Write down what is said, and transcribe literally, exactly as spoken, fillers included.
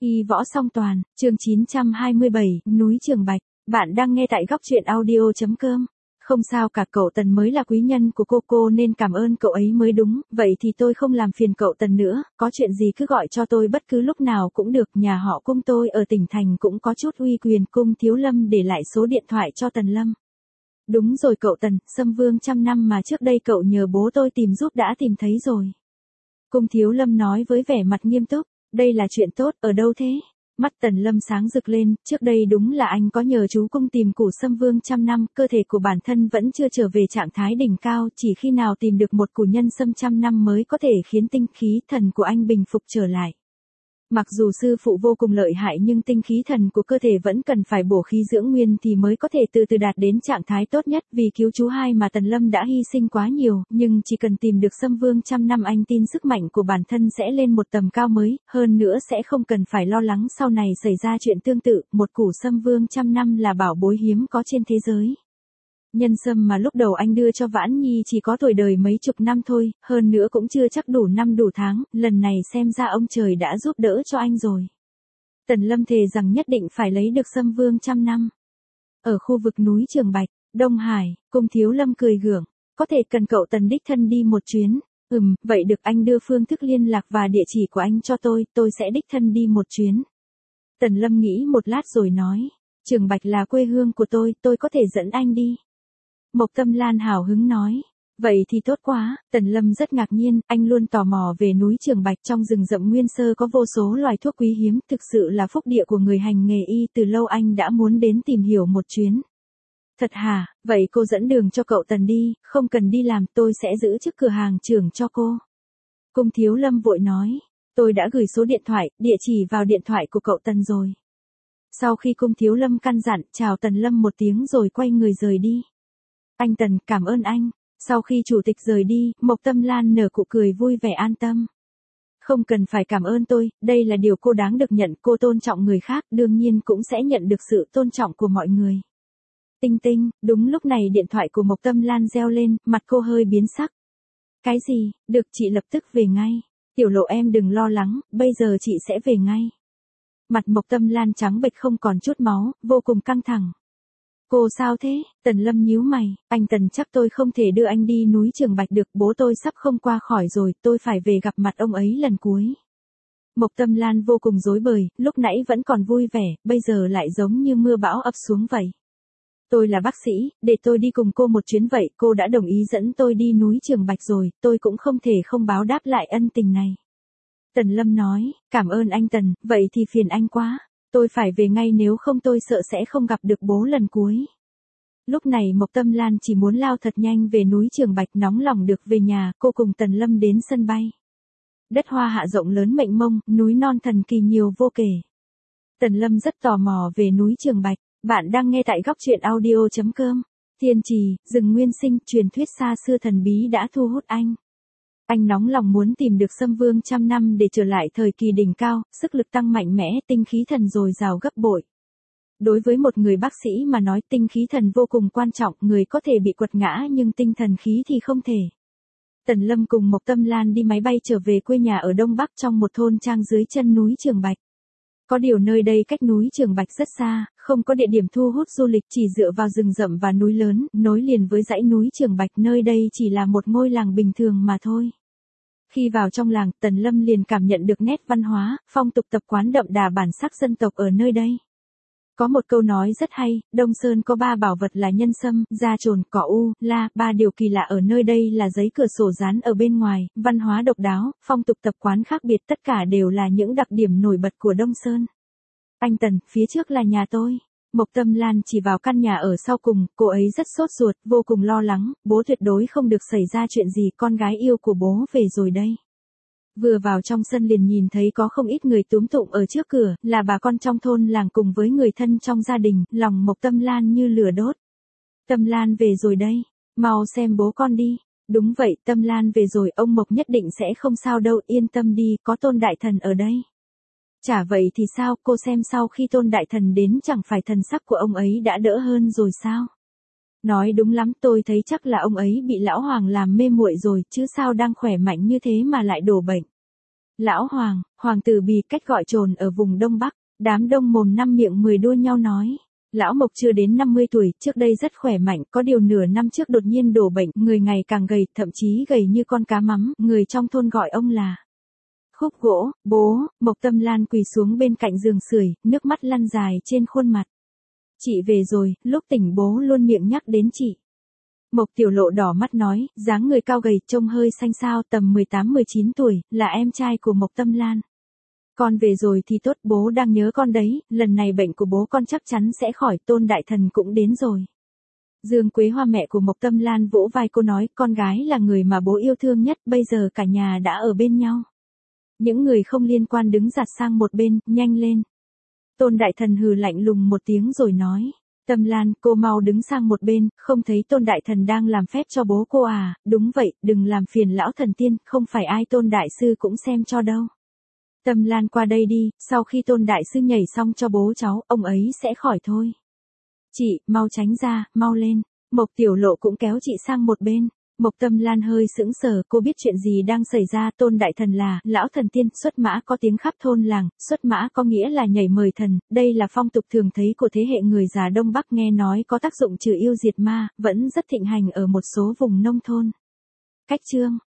Y võ song toàn, chương chín trăm hai mươi bảy, núi Trường Bạch. Bạn đang nghe tại góc truyện audio chấm com. Không sao cả, cậu Tần mới là quý nhân của cô cô nên cảm ơn cậu ấy mới đúng, vậy thì tôi không làm phiền cậu Tần nữa, có chuyện gì cứ gọi cho tôi bất cứ lúc nào cũng được, nhà họ Cung tôi ở tỉnh thành cũng có chút uy quyền. Cung Thiếu Lâm để lại số điện thoại cho Tần Lâm. Đúng rồi cậu Tần, Sâm Vương trăm năm mà trước đây cậu nhờ bố tôi tìm giúp đã tìm thấy rồi. Cung Thiếu Lâm nói với vẻ mặt nghiêm túc. Đây là chuyện tốt, ở đâu thế? Mắt Tần Lâm sáng rực lên, trước đây đúng là anh có nhờ chú Cung tìm củ Sâm Vương trăm năm, cơ thể của bản thân vẫn chưa trở về trạng thái đỉnh cao, chỉ khi nào tìm được một củ nhân sâm trăm năm mới có thể khiến tinh khí thần của anh bình phục trở lại. Mặc dù sư phụ vô cùng lợi hại nhưng tinh khí thần của cơ thể vẫn cần phải bổ khí dưỡng nguyên thì mới có thể từ từ đạt đến trạng thái tốt nhất. Vì cứu chú hai mà Tần Lâm đã hy sinh quá nhiều, nhưng chỉ cần tìm được Sâm Vương trăm năm anh tin sức mạnh của bản thân sẽ lên một tầm cao mới, hơn nữa sẽ không cần phải lo lắng sau này xảy ra chuyện tương tự. Một củ Sâm Vương trăm năm là bảo bối hiếm có trên thế giới. Nhân sâm mà lúc đầu anh đưa cho Vãn Nhi chỉ có tuổi đời mấy chục năm thôi, hơn nữa cũng chưa chắc đủ năm đủ tháng, lần này xem ra ông trời đã giúp đỡ cho anh rồi. Tần Lâm thề rằng nhất định phải lấy được Sâm Vương trăm năm. Ở khu vực núi Trường Bạch, Đông Hải, Cung Thiếu Lâm cười gượng, có thể cần cậu Tần đích thân đi một chuyến. Ừm, vậy được, anh đưa phương thức liên lạc và địa chỉ của anh cho tôi, tôi sẽ đích thân đi một chuyến. Tần Lâm nghĩ một lát rồi nói, Trường Bạch là quê hương của tôi, tôi có thể dẫn anh đi. Mộc Tâm Lan hào hứng nói, vậy thì tốt quá. Tần Lâm rất ngạc nhiên, anh luôn tò mò về núi Trường Bạch, trong rừng rậm nguyên sơ có vô số loài thuốc quý hiếm, thực sự là phúc địa của người hành nghề y, từ lâu anh đã muốn đến tìm hiểu một chuyến. Thật hả, vậy cô dẫn đường cho cậu Tần đi, không cần đi làm, tôi sẽ giữ chức cửa hàng trưởng cho cô. Cung Thiếu Lâm vội nói, tôi đã gửi số điện thoại, địa chỉ vào điện thoại của cậu Tần rồi. Sau khi Cung Thiếu Lâm căn dặn, chào Tần Lâm một tiếng rồi quay người rời đi. Anh Tần, cảm ơn anh. Sau khi chủ tịch rời đi, Mộc Tâm Lan nở nụ cười vui vẻ an tâm. Không cần phải cảm ơn tôi, đây là điều cô đáng được nhận, cô tôn trọng người khác, đương nhiên cũng sẽ nhận được sự tôn trọng của mọi người. Tinh tinh, đúng lúc này điện thoại của Mộc Tâm Lan reo lên, mặt cô hơi biến sắc. Cái gì, được, chị lập tức về ngay. Tiểu Lộ em đừng lo lắng, bây giờ chị sẽ về ngay. Mặt Mộc Tâm Lan trắng bệch không còn chút máu, vô cùng căng thẳng. Cô sao thế? Tần Lâm nhíu mày, anh Tần chắc tôi không thể đưa anh đi núi Trường Bạch được, bố tôi sắp không qua khỏi rồi, tôi phải về gặp mặt ông ấy lần cuối. Mộc Tâm Lan vô cùng rối bời, lúc nãy vẫn còn vui vẻ, bây giờ lại giống như mưa bão ập xuống vậy. Tôi là bác sĩ, để tôi đi cùng cô một chuyến vậy, cô đã đồng ý dẫn tôi đi núi Trường Bạch rồi, tôi cũng không thể không báo đáp lại ân tình này. Tần Lâm nói, cảm ơn anh Tần, vậy thì phiền anh quá. Tôi phải về ngay, nếu không tôi sợ sẽ không gặp được bố lần cuối. Lúc này Mộc Tâm Lan chỉ muốn lao thật nhanh về núi Trường Bạch, nóng lòng được về nhà, cô cùng Tần Lâm đến sân bay. Đất hoa hạ rộng lớn mênh mông, núi non thần kỳ nhiều vô kể. Tần Lâm rất tò mò về núi Trường Bạch, bạn đang nghe tại góc truyện audio chấm com. Thiên trì, rừng nguyên sinh, truyền thuyết xa xưa thần bí đã thu hút anh. Anh nóng lòng muốn tìm được Sâm Vương trăm năm để trở lại thời kỳ đỉnh cao, sức lực tăng mạnh mẽ, tinh khí thần dồi dào gấp bội. Đối với một người bác sĩ mà nói, tinh khí thần vô cùng quan trọng, người có thể bị quật ngã nhưng tinh thần khí thì không thể. Tần Lâm cùng Mộc Tâm Lan đi máy bay trở về quê nhà ở Đông Bắc trong một thôn trang dưới chân núi Trường Bạch. Có điều nơi đây cách núi Trường Bạch rất xa, không có địa điểm thu hút du lịch, chỉ dựa vào rừng rậm và núi lớn, nối liền với dãy núi Trường Bạch, nơi đây chỉ là một ngôi làng bình thường mà thôi. Khi vào trong làng, Tần Lâm liền cảm nhận được nét văn hóa, phong tục tập quán đậm đà bản sắc dân tộc ở nơi đây. Có một câu nói rất hay, Đông Sơn có ba bảo vật là nhân sâm, da trồn, cỏ u, la, ba điều kỳ lạ ở nơi đây là giấy cửa sổ dán ở bên ngoài, văn hóa độc đáo, phong tục tập quán khác biệt, tất cả đều là những đặc điểm nổi bật của Đông Sơn. Anh Tần, phía trước là nhà tôi. Mộc Tâm Lan chỉ vào căn nhà ở sau cùng, cô ấy rất sốt ruột, vô cùng lo lắng, bố tuyệt đối không được xảy ra chuyện gì, con gái yêu của bố về rồi đây. Vừa vào trong sân liền nhìn thấy có không ít người túm tụm ở trước cửa, là bà con trong thôn làng cùng với người thân trong gia đình, lòng Mộc Tâm Lan như lửa đốt. Tâm Lan về rồi đây, mau xem bố con đi. Đúng vậy, Tâm Lan về rồi, ông Mộc nhất định sẽ không sao đâu, yên tâm đi, có Tôn Đại Thần ở đây. Chả vậy thì sao, cô xem sau khi Tôn Đại Thần đến chẳng phải thần sắc của ông ấy đã đỡ hơn rồi sao? Nói đúng lắm, tôi thấy chắc là ông ấy bị lão hoàng làm mê muội rồi, chứ sao đang khỏe mạnh như thế mà lại đổ bệnh. Lão Hoàng, Hoàng tử Bì cách gọi trồn ở vùng Đông Bắc, đám đông mồm năm miệng mười đua nhau nói. Lão Mộc chưa đến năm mươi tuổi, trước đây rất khỏe mạnh, có điều nửa năm trước đột nhiên đổ bệnh, người ngày càng gầy, thậm chí gầy như con cá mắm, người trong thôn gọi ông là Khúc Gỗ. Bố, Mộc Tâm Lan quỳ xuống bên cạnh giường sưởi, nước mắt lăn dài trên khuôn mặt. Chị về rồi, lúc tỉnh bố luôn miệng nhắc đến chị. Mộc Tiểu Lộ đỏ mắt nói, dáng người cao gầy, trông hơi xanh xao, tầm mười tám mười chín tuổi, là em trai của Mộc Tâm Lan. Con về rồi thì tốt, bố đang nhớ con đấy, lần này bệnh của bố con chắc chắn sẽ khỏi, Tôn đại thần cũng đến rồi. Dương Quế Hoa mẹ của Mộc Tâm Lan vỗ vai cô nói, con gái là người mà bố yêu thương nhất, bây giờ cả nhà đã ở bên nhau. Những người không liên quan đứng giặt sang một bên, nhanh lên. Tôn đại thần hừ lạnh lùng một tiếng rồi nói. Tâm Lan, cô mau đứng sang một bên, không thấy Tôn đại thần đang làm phép cho bố cô à, đúng vậy, đừng làm phiền lão thần tiên, không phải ai Tôn đại sư cũng xem cho đâu. Tâm Lan qua đây đi, sau khi Tôn đại sư nhảy xong cho bố cháu, ông ấy sẽ khỏi thôi. Chị, mau tránh ra, mau lên. Mộc Tiểu Lộ cũng kéo chị sang một bên. Mộc Tâm Lan hơi sững sờ, cô biết chuyện gì đang xảy ra, Tôn đại thần là lão thần tiên, xuất mã có tiếng khắp thôn làng, xuất mã có nghĩa là nhảy mời thần, đây là phong tục thường thấy của thế hệ người già Đông Bắc, nghe nói có tác dụng trừ yêu diệt ma, vẫn rất thịnh hành ở một số vùng nông thôn. Cách chương